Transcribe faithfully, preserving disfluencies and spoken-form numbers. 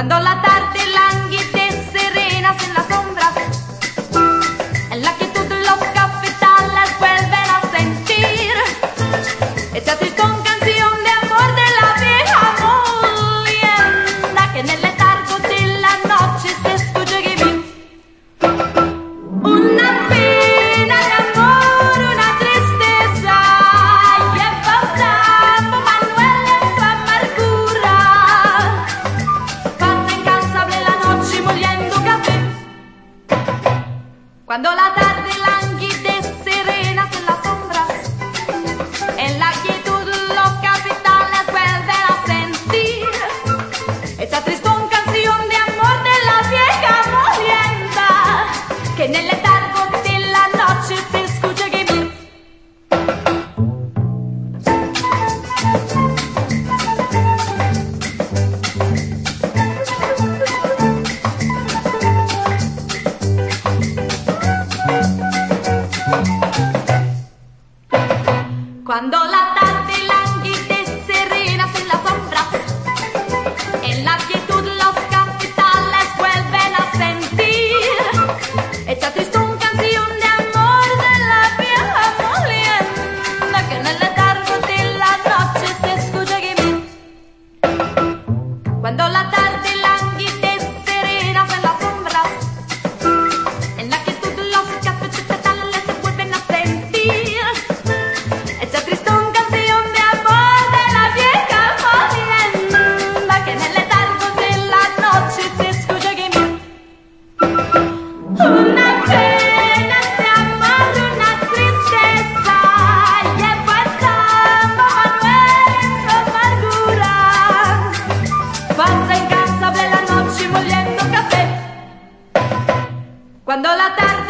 Cuando la tarde languidece serenas en las sombras, en la quietud los cafetales vuelven a sentir esta tristón canción de amor de la vieja molienda que en el letargo de la noche se escucha gemir. Una pena de amor, una tristeza, lleva San Manuel en su amargura. Pasa incansable la noche moliendo café. Cuando la tarde languidece serenas en las sombras, en la quietud los capitales vuelven a sentir esta tristón canción de amor de la vieja molienda que en el letargo de la noche se escucha gemir. Cuando la tarde languidece serenas en las sombras, en la quietud los capitales vuelven a sentir esta tristón canción de amor de la vieja molienda que en el letargo de la noche se escucha gemir. Cuando la tarde languidece serenas en las sombras, en la quietud los capitales se vuelven a sentir esta tristón canción de amor de la vieja molienda que en el letargo de la noche se escucha gemir. Una pena de amor, una tristeza, lleva el San Manuel en su amargura. Pasa incansable la noche moliendo café. Cuando la tarde